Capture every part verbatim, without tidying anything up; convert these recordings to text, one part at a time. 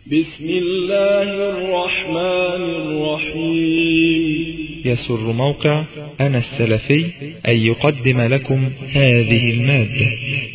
بسم الله الرحمن الرحيم. يسر موقع أنا السلفي أن يقدم لكم هذه المادة.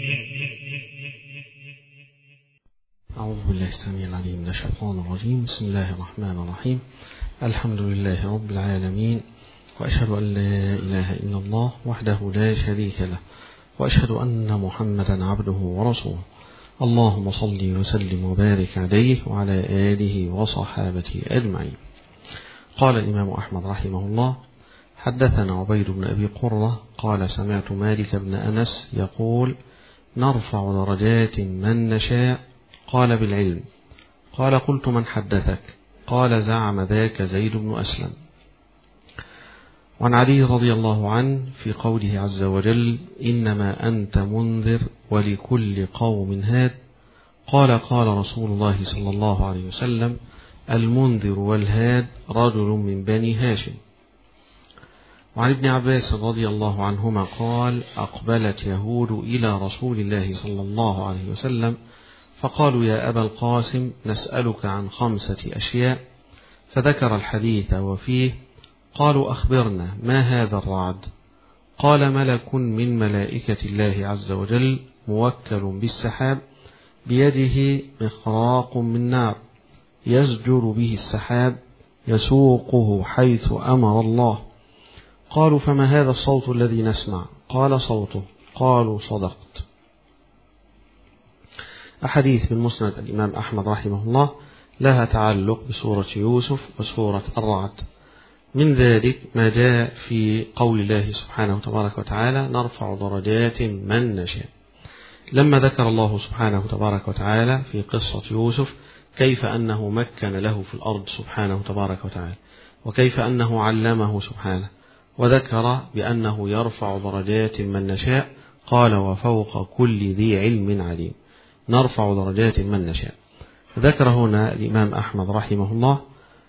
أعوذ بالله السميع العليم من الشيطان الرجيم. بسم الله الرحمن الرحيم. الحمد لله رب العالمين، وأشهد أن لا إله إلا الله وحده لا شريك له، وأشهد أن محمدا عبده ورسوله. اللهم صل وسلم وبارك عليه وعلى آله وصحابته أجمعين. قال الإمام أحمد رحمه الله: حدثنا عبيد بن أبي قرة قال سمعت مالك بن أنس يقول: نرفع درجات من نشاء. قال: بالعلم. قال: قلت: من حدثك؟ قال: زعم ذاك زيد بن أسلم. وعن علي رضي الله عنه في قوله عز وجل: إنما أنت منذر ولكل قوم هاد. قال: قال رسول الله صلى الله عليه وسلم: المنذر والهاد رجل من بني هاشم. وعن ابن عباس رضي الله عنهما قال: أقبلت يهود إلى رسول الله صلى الله عليه وسلم فقالوا: يا أبا القاسم، نسألك عن خمسة أشياء. فذكر الحديث وفيه قالوا: أخبرنا، ما هذا الرعد؟ قال: ملك من ملائكة الله عز وجل موكل بالسحاب بيده مخراق من نار يزجر به السحاب يسوقه حيث أمر الله. قالوا: فما هذا الصوت الذي نسمع؟ قال: صوته. قالوا: صدقت. أحاديث من مسند الإمام أحمد رحمه الله لها تعلق بسورة يوسف وسورة الرعد. من ذلك ما جاء في قول الله سبحانه تبارك وتعالى: نرفع درجات من نشاء. لما ذكر الله سبحانه تبارك وتعالى في قصة يوسف كيف أنه مكن له في الأرض سبحانه تبارك وتعالى، وكيف أنه علمه سبحانه، وذكر بأنه يرفع درجات من نشاء، قال: وفوق كل ذي علم عليم. نرفع درجات من نشاء. ذكر هنا الإمام أحمد رحمه الله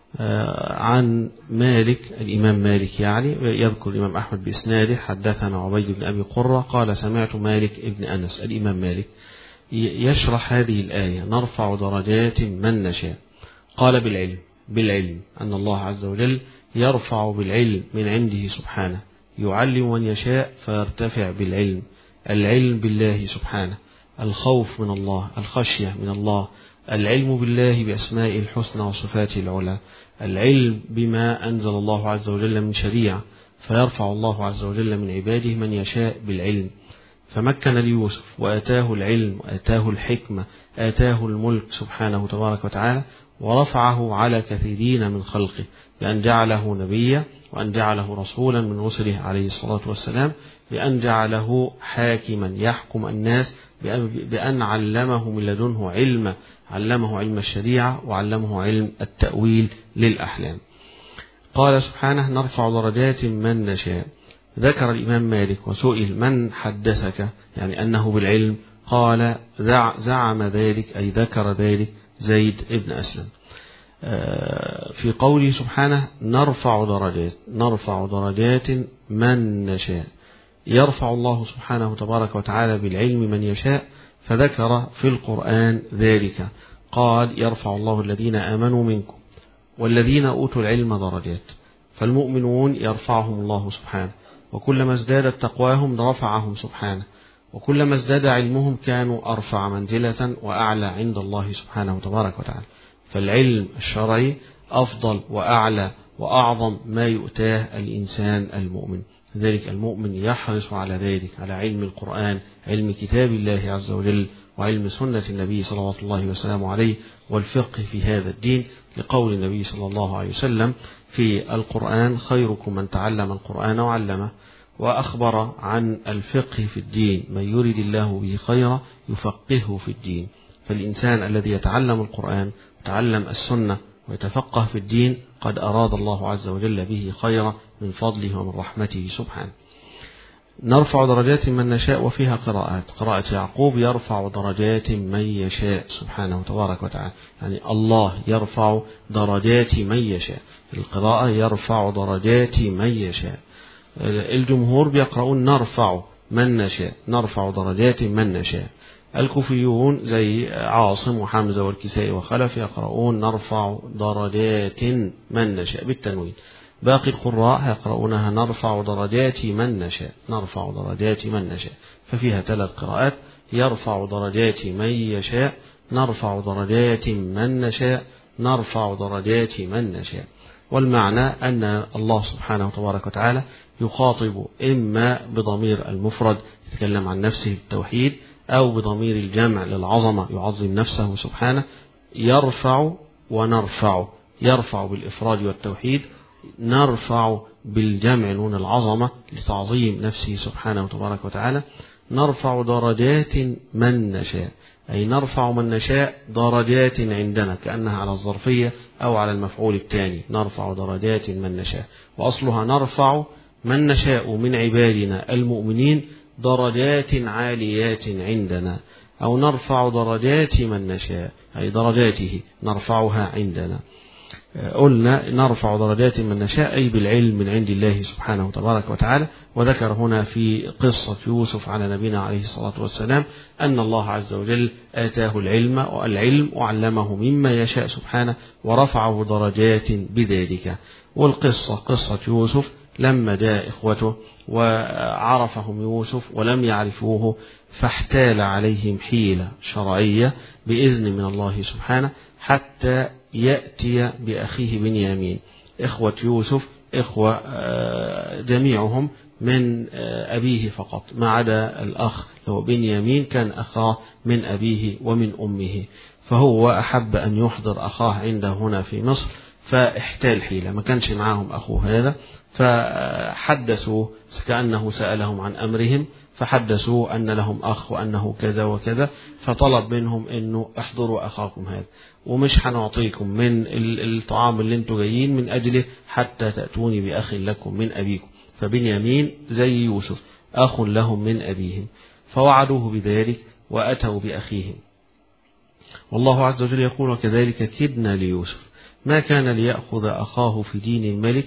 عن مالك، الإمام مالك يعني يذكر الإمام أحمد بإسناده: حدثنا عبيد بن أبي قرة قال سمعت مالك ابن أنس. الإمام مالك يشرح هذه الآية: نرفع درجات من نشاء. قال: بالعلم. بالعلم أن الله عز وجل يرفع بالعلم من عنده سبحانه، يعلم من يشاء فيرتفع بالعلم. العلم بالله سبحانه، الخوف من الله، الخشية من الله، العلم بالله بأسمائه الحسنى وصفاته العلى، العلم بما أنزل الله عز وجل من شريعة، فيرفع الله عز وجل من عباده من يشاء بالعلم. فمكن ليوسف وآتاه العلم وآتاه الحكمة، آتاه الملك سبحانه تبارك وتعالى، ورفعه على كثيرين من خلقه بأن جعله نبيا، وأن جعله رسولا من رسله عليه الصلاة والسلام، بأن جعله حاكما يحكم الناس، بأن علمه من لدنه علم، علمه علم الشريعة وعلمه علم التأويل للأحلام. قال سبحانه: نرفع درجات من نشاء. ذكر الإمام مالك وسئل: من حدثك؟ يعني أنه بالعلم. قال: زعم ذلك، أي ذكر ذلك زيد ابن أسلم. في قوله سبحانه: نرفع درجات، نرفع درجات من نشاء. يرفع الله سبحانه تبارك وتعالى بالعلم من يشاء، فذكر في القرآن ذلك. قال: يرفع الله الذين آمنوا منكم والذين أوتوا العلم درجات. فالمؤمنون يرفعهم الله سبحانه، وكلما ازدادت تقواهم رفعهم سبحانه، وكلما ازداد علمهم كانوا أرفع منزلة وأعلى عند الله سبحانه تبارك وتعالى. فالعلم الشرعي أفضل وأعلى وأعظم ما يؤتاه الإنسان المؤمن. ذلك المؤمن يحرص على ذلك، على علم القرآن، علم كتاب الله عز وجل، وعلم سنة النبي صلى الله وسلم عليه، والفقه في هذا الدين، لقول النبي صلى الله عليه وسلم في القرآن: خيركم من تعلم القرآن وعلمه. وأخبر عن الفقه في الدين: من يريد الله به خيرا يفقهه في الدين. فالإنسان الذي يتعلم القرآن ويتعلم السنة ويتفقه في الدين قد أراد الله عز وجل به خيرا من فضله ومن رحمته سبحانه. نرفع درجات من نشاء، وفيها قراءات: قراءة يعقوب: يرفع درجات من يشاء سبحانه تبارك وتعالى، يعني الله يرفع درجات من يشاء. القراءة: يرفع درجات من يشاء. الجمهور بيقرؤون: نرفع من نشاء، نرفع درجات من نشاء. الكوفيون زي عاصم وحمزة والكسائي وخلف يقرؤون نرفع درجات من نشاء بالتنوين. باقي القراء يقرؤونها نرفع درجات من نشاء، نرفع درجات من نشاء، ففيها ثلاث قراءات: يرفع درجات من يشاء، نرفع درجات من نشاء، نرفع درجات من نشاء. والمعنى أن الله سبحانه وتبارك وتعالى يخاطب إما بضمير المفرد يتكلم عن نفسه بالتوحيد، أو بضمير الجمع للعظمة يعظم نفسه سبحانه. يرفع ونرفع، يرفع بالإفراد والتوحيد، نرفع بالجمع نون العظمة لتعظيم نفسه سبحانه وتبارك وتعالى. نرفع درجات من نشاء، أي نرفع من نشاء درجات عندنا، كأنها على الظرفية أو على المفعول الثاني، نرفع درجات من نشاء، وأصلها نرفع من نشاء من عبادنا المؤمنين درجات عاليات عندنا، أو نرفع درجات من نشاء أي درجاته نرفعها عندنا. قلنا نرفع درجات من نشاء أي بالعلم من عند الله سبحانه تبارك وتعالى. وذكر هنا في قصة يوسف على نبينا عليه الصلاة والسلام أن الله عز وجل آتاه العلم والعلم وعلمه مما يشاء سبحانه ورفعه درجات بذلك. والقصة قصة يوسف لما جاء إخوته وعرفهم يوسف ولم يعرفوه فاحتال عليهم حيلة شرعية بإذن من الله سبحانه حتى يأتي بأخيه بنيامين. إخوة يوسف إخوة جميعهم من أبيه فقط، ما عدا الأخ هو بنيامين كان أخاه من أبيه ومن أمه، فهو أحب أن يحضر أخاه عنده هنا في مصر، فاحتال حيلة، ما كانش معاهم أخوه هذا، فحدثوا كأنه سألهم عن أمرهم، فحدثوا أن لهم أخ وأنه كذا وكذا، فطلب منهم أنه احضروا أخاكم هذا ومش هنعطيكم من الطعام اللي انتوا جايين من أجله حتى تأتوني بأخ لكم من أبيكم. فبنيامين زي يوسف أخ لهم من أبيهم، فوعدوه بذلك وأتوا بأخيهم. والله عز وجل يقول: وكذلك كدنا ليوسف ما كان ليأخذ أخاه في دين الملك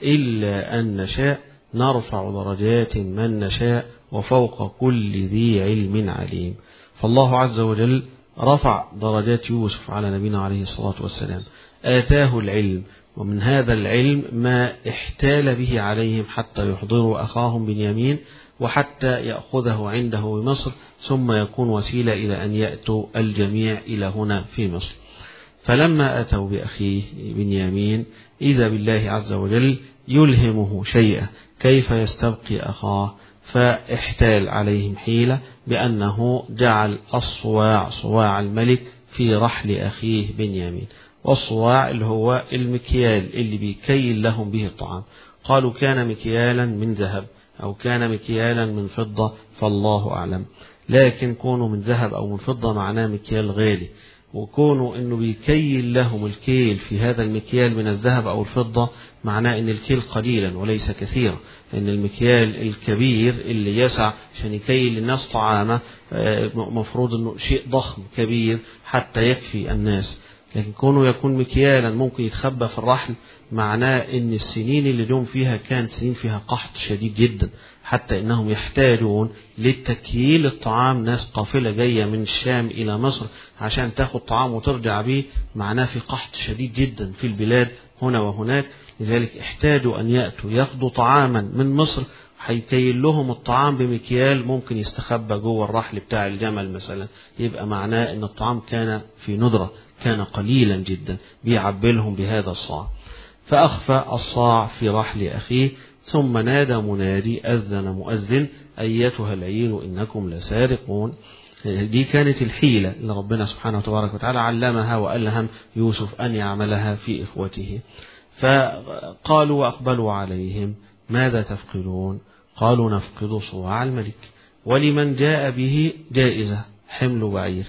إلا أن نشاء نرفع درجات من نشاء وفوق كل ذي علم عليم. فالله عز وجل رفع درجات يوسف على نبينا عليه الصلاة والسلام، آتاه العلم، ومن هذا العلم ما احتال به عليهم حتى يحضروا أخاهم بنيامين وحتى يأخذه عنده بمصر، ثم يكون وسيلة إلى أن يأتوا الجميع إلى هنا في مصر. فلما أتوا بأخيه بنيامين إذا بالله عز وجل يلهمه شيئا كيف يستبقي أخاه، فاحتال عليهم حيلة بأنه جعل الصواع صواع الملك في رحل أخيه بنيامين. والصواع اللي هو المكيال اللي بيكيل لهم به الطعام، قالوا كان مكيالا من ذهب أو كان مكيالا من فضة، فالله أعلم، لكن كونه من ذهب أو من فضة معناه مكيال غالي، وكونه أنه بيكيل لهم الكيل في هذا المكيال من الذهب أو الفضة معناه أن الكيل قليلا وليس كثيرا، أن المكيال الكبير اللي يسع عشان يكيل للناس طعامه مفروض أنه شيء ضخم كبير حتى يكفي الناس، لكن كونه يكون مكيالا ممكن يتخبى في الرحل معناه أن السنين اللي جم فيها كانت سنين فيها قحط شديد جدا، حتى أنهم يحتاجون للتكييل الطعام، ناس قافلة جاية من الشام إلى مصر عشان تاخد طعام وترجع به، معناه في قحط شديد جدا في البلاد هنا وهناك، لذلك احتاجوا أن يأتوا ياخدوا طعاما من مصر، هيكيل لهم الطعام بمكيال ممكن يستخبى جوه الرحل بتاع الجمل مثلا، يبقى معناه أن الطعام كان في ندرة، كان قليلا جدا، بيعبلهم بهذا الصاع. فأخفى الصاع في رحل أخيه، ثم نادى منادي، أذن مؤذن أيتها العير إنكم لسارقون. دي كانت الحيلة اللي ربنا سبحانه وتبارك وتعالى علمها وألهم يوسف أن يعملها في إخوته. فقالوا وأقبلوا عليهم ماذا تفقدون؟ قالوا نفقد صواع الملك، ولمن جاء به جائزة حمل بعير،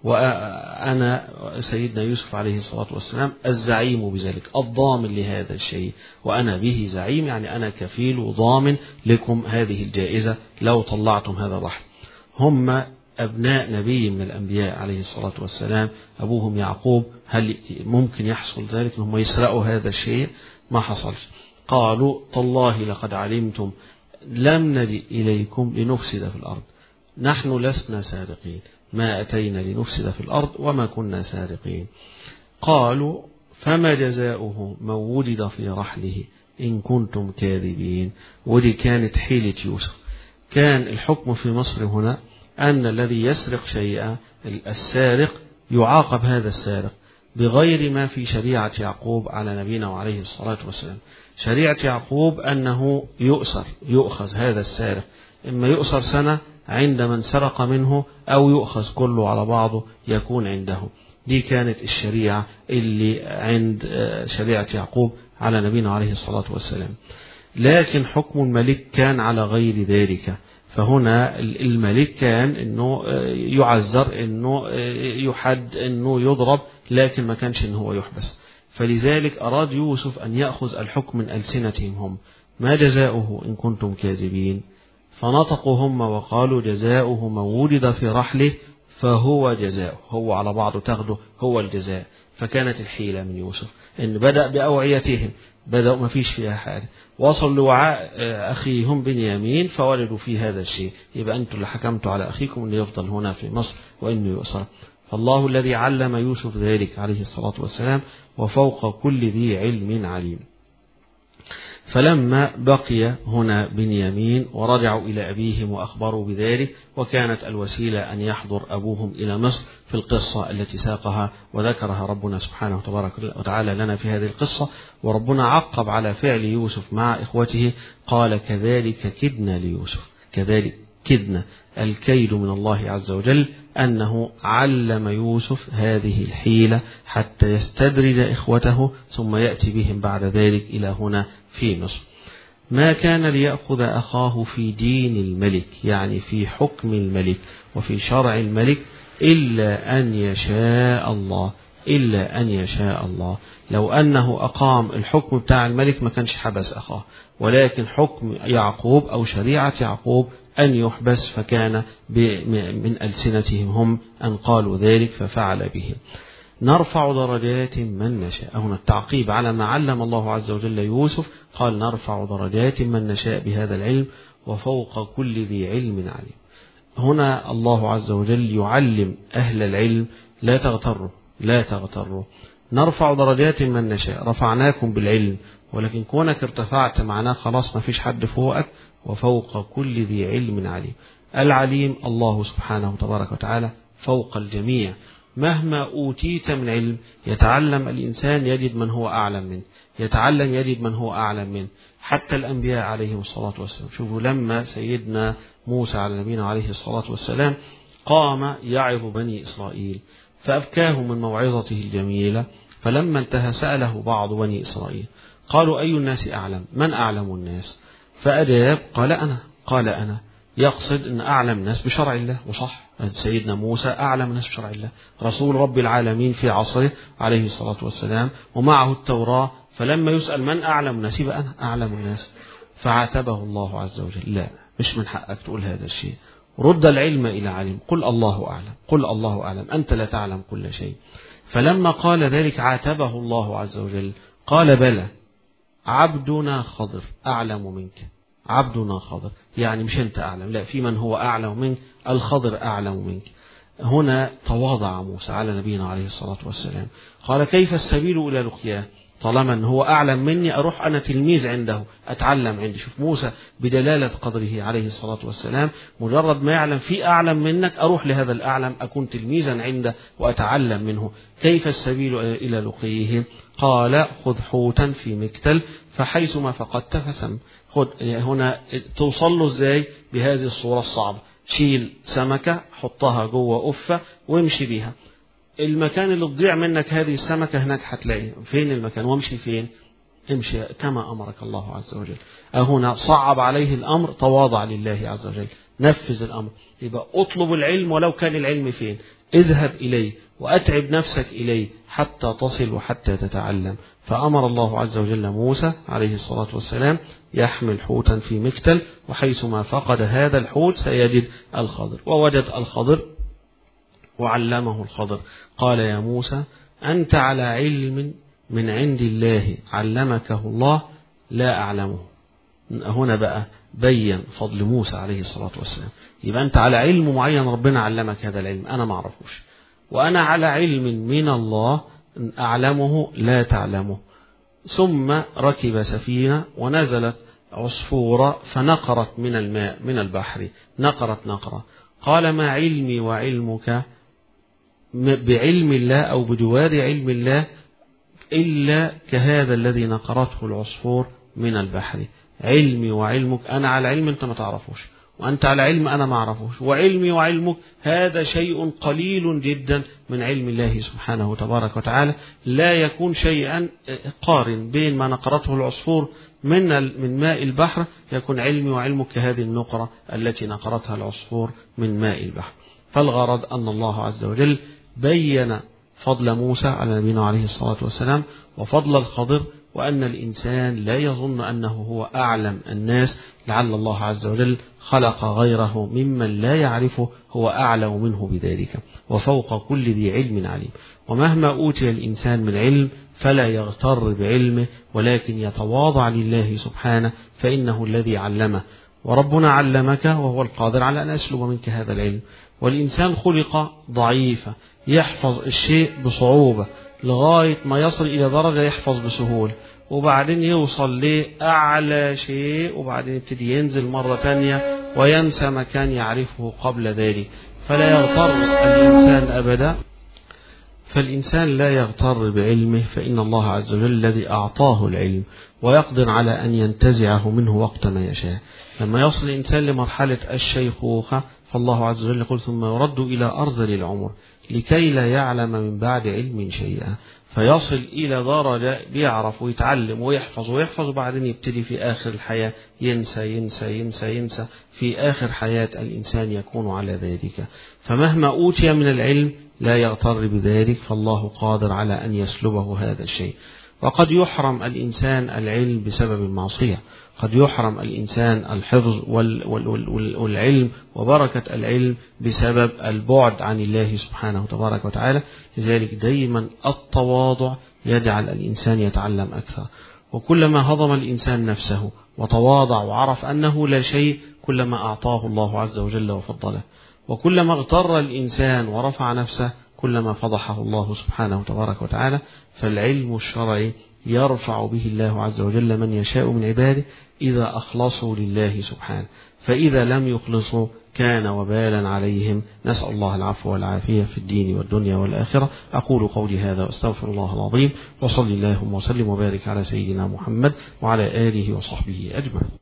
وأنا سيدنا يوسف عليه الصلاة والسلام الزعيم بذلك، الضامن لهذا الشيء، وأنا به زعيم يعني أنا كفيل وضامن لكم هذه الجائزة لو طلعتم هذا الرحل. هم أبناء نبي من الأنبياء عليه الصلاة والسلام، أبوهم يعقوب، هل ممكن يحصل ذلك أنهم يسرقوا هذا الشيء؟ ما حصلش. قالوا تالله لقد علمتم لم نجئ إليكم لنفسد في الأرض، نحن لسنا سارقين، ما أتينا لنفسد في الأرض وما كنا سارقين. قالوا فما جزاؤه من وجد في رحله إن كنتم كاذبين. ودي كانت حيلة يوسف. كان الحكم في مصر هنا أن الذي يسرق شيئا السارق يعاقب هذا السارق بغير ما في شريعة يعقوب على نبينا وعليه الصلاة والسلام. شريعة يعقوب أنه يؤسر يؤخذ هذا السارق، إما يؤسر سنة عند من سرق منه أو يؤخذ كله على بعضه يكون عنده. دي كانت الشريعة اللي عند شريعة يعقوب على نبينا عليه الصلاة والسلام. لكن حكم الملك كان على غير ذلك. فهنا الملك كان انه يعذر، انه يحد، انه يضرب، لكن ما كانش انه هو يحبس. فلذلك اراد يوسف ان يأخذ الحكم من ألسنتهم هم. ما جزاؤه ان كنتم كاذبين؟ فنطقوا هم وقالوا جزاؤه من وجد في رحله فهو جزاؤه. هو على بعضه تاخده هو الجزاء. فكانت الحيلة من يوسف ان بدأ بأوعيتهم، بدأوا ما فيش فيها حاجة، وصلوا لوعاء أخيهم بنيامين فولدوا في هذا الشيء. يبقى أنتم اللي حكمتوا على أخيكم أنه يفضل هنا في مصر وأنه يؤسر. فالله الذي علم يوسف ذلك عليه الصلاة والسلام وفوق كل ذي علم عليم. فلما بقي هنا بنيامين ورجعوا إلى أبيهم وأخبروا بذلك، وكانت الوسيلة أن يحضر أبوهم إلى مصر في القصة التي ساقها وذكرها ربنا سبحانه وتبارك وتعالى لنا في هذه القصة. وربنا عقب على فعل يوسف مع إخوته، قال كذلك كدنا ليوسف. كذلك كدنا، الكيد من الله عز وجل، أنه علم يوسف هذه الحيلة حتى يستدرج إخوته ثم يأتي بهم بعد ذلك إلى هنا في مصر. ما كان ليأخذ أخاه في دين الملك، يعني في حكم الملك وفي شرع الملك، إلا أن يشاء الله. إلا أن يشاء الله. لو أنه أقام الحكم بتاع الملك ما كانش حبس أخاه، ولكن حكم يعقوب أو شريعة يعقوب أن يحبس، فكان من ألسنتهم هم أن قالوا ذلك ففعل بهم. نرفع درجات من نشاء. هنا التعقيب على ما علم الله عز وجل يوسف، قال نرفع درجات من نشاء بهذا العلم وفوق كل ذي علم عليم. هنا الله عز وجل يعلم أهل العلم لا تغتروا لا تغتروا. نرفع درجات من نشاء، رفعناكم بالعلم، ولكن كونك ارتفعت معناه خلاص ما فيش حد فوقك. وفوق كل ذي علم عليم. العليم الله سبحانه وتبارك وتعالى فوق الجميع. مهما أوتيت من علم يتعلم الإنسان يجد من هو أعلم منه، يتعلم يجد من هو أعلم منه. حتى الأنبياء عليهم الصلاة والسلام. شوفوا لما سيدنا موسى على نبينا عليه الصلاة والسلام قام يعظ بني إسرائيل فأبكاهم من موعظته الجميلة، فلما انتهى سأله بعض بني إسرائيل قالوا أي الناس أعلم؟ من أعلم الناس؟ فأجاب قال أنا. قال أنا يقصد أن أعلم الناس بشرع الله. وصح، سيدنا موسى أعلم الناس بشرع الله، رسول رب العالمين في عصره عليه الصلاة والسلام، ومعه التوراة. فلما يسأل من أعلم الناس يبقى أنا أعلم الناس. فعاتبه الله عز وجل، لا، مش من حقك تقول هذا الشيء. رد العلم إلى علم، قل الله أعلم، قل الله أعلم، أنت لا تعلم كل شيء. فلما قال ذلك عاتبه الله عز وجل، قال بلى عبدنا خضر أعلم منك. عبدنا خضر يعني مش أنت أعلم، لا، في من هو أعلم منك، الخضر أعلم منك. هنا تواضع موسى على نبينا عليه الصلاة والسلام، قال كيف السبيل إلى لقياه؟ طالما أنه هو أعلم مني أروح أنا تلميذ عنده أتعلم عنده. شوف موسى بدلالة قدره عليه الصلاة والسلام، مجرد ما يعلم في أعلم منك أروح لهذا الأعلم أكون تلميذا عنده وأتعلم منه. كيف السبيل إلى لقيه؟ قال خذ حوتا في مكتل فحيثما فقدت فسم. خذ هنا توصل له ازاي؟ بهذه الصورة الصعبة. شيل سمكة حطها جوه أفة وامشي بيها. المكان اللي تضيع منك هذه السمكة هناك هتلاقيه. فين المكان؟ وامشي فين؟ امشي كما أمرك الله عز وجل. هنا صعب عليه الأمر، تواضع لله عز وجل، نفذ الأمر. يبقى اطلب العلم ولو كان العلم فين، اذهب إليه وأتعب نفسك إليه حتى تصل وحتى تتعلم. فأمر الله عز وجل موسى عليه الصلاة والسلام يحمل حوتا في مكتل، وحيثما فقد هذا الحوت سيجد الخضر. ووجد الخضر وعلمه الخضر. قال يا موسى أنت على علم من عند الله علمكه الله لا أعلمه. هنا بقى بين فضل موسى عليه الصلاة والسلام. يبقى أنت على علم معين ربنا علمك هذا العلم أنا ما أعرفوش، وأنا على علم من الله أعلمه لا تعلمه. ثم ركب سفينة ونزلت عصفورة فنقرت من الماء من البحر، نقرت نقرة، قال ما علمي وعلمك بعلم الله أو بجوار علم الله إلا كهذا الذي نقرته العصفور من البحر. علمي وعلمك أنا على علم أنت ما تعرفوش، وأنت على علم أنا ما أعرفوش، وعلمي وعلمك هذا شيء قليل جدا من علم الله سبحانه تبارك وتعالى، لا يكون شيئا قارن بين ما نقرته العصفور من من ماء البحر، يكون علمي وعلمك كهذه النقرة التي نقرتها العصفور من ماء البحر. فالغرض أن الله عز وجل بين فضل موسى على نبينا عليه الصلاة والسلام وفضل الخضر، وأن الإنسان لا يظن أنه هو أعلم الناس، لعل الله عز وجل خلق غيره ممن لا يعرفه هو أعلم منه بذلك، وفوق كل ذي علم عليم. ومهما أوتي الإنسان من علم فلا يغتر بعلمه، ولكن يتواضع لله سبحانه، فإنه الذي علمه، وربنا علمك وهو القادر على أن يسلب منك هذا العلم. والإنسان خلق ضعيفا يحفظ الشيء بصعوبة لغاية ما يصل إلى درجة يحفظ بسهولة، وبعدين يوصل لأعلى شيء، وبعدين يبتدي ينزل مرة تانية وينسى ما كان يعرفه قبل ذلك. فلا يغتر الإنسان أبدا، فالإنسان لا يغتر بعلمه، فإن الله عز وجل الذي أعطاه العلم ويقدر على أن ينتزعه منه وقت ما يشاء. لما يصل الإنسان لمرحلة الشيخوخة فالله عز وجل يقول ثم يرد إلى أرذل العمر لكي لا يعلم من بعد علم شيئا، فيصل إلى درجة بيعرف ويتعلم ويحفظ ويحفظ، وبعدين يبتدي في آخر الحياة ينسى ينسى ينسى ينسى، في آخر حياة الإنسان يكون على ذلك. فمهما أوتي من العلم لا يغتر بذلك، فالله قادر على أن يسلبه هذا الشيء. وقد يحرم الإنسان العلم بسبب المعصية، قد يحرم الإنسان الحفظ والعلم وبركة العلم بسبب البعد عن الله سبحانه تبارك وتعالى. لذلك دائما التواضع يجعل الإنسان يتعلم أكثر، وكلما هضم الإنسان نفسه وتواضع وعرف أنه لا شيء كلما أعطاه الله عز وجل وفضله، وكلما اغتر الإنسان ورفع نفسه كلما فضحه الله سبحانه تبارك وتعالى. فالعلم الشرعي يرفع به الله عز وجل من يشاء من عباده إذا أخلصوا لله سبحانه، فإذا لم يخلصوا كان وبالا عليهم. نسأل الله العفو والعافية في الدين والدنيا والآخرة. أقول قولي هذا وأستغفر الله العظيم، وصلي اللهم وسلم وبارك على سيدنا محمد وعلى آله وصحبه أجمعين.